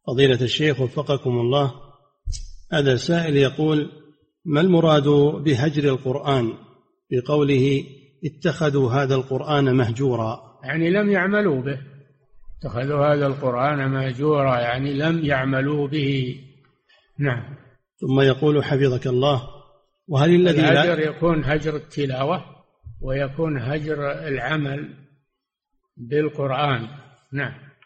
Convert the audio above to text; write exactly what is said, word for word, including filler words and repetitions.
فضيلة الشيخ وفقكم الله، هذا سائل يقول: ما المراد بهجر القرآن بقوله اتخذوا هذا القرآن مهجورا؟ يعني لم يعملوا به. اتخذوا هذا القرآن مهجورا يعني لم يعملوا به. نعم. ثم يقول حفظك الله: وهل الذي الهجر يكون هجر التلاوة ويكون هجر العمل بالقرآن. نعم.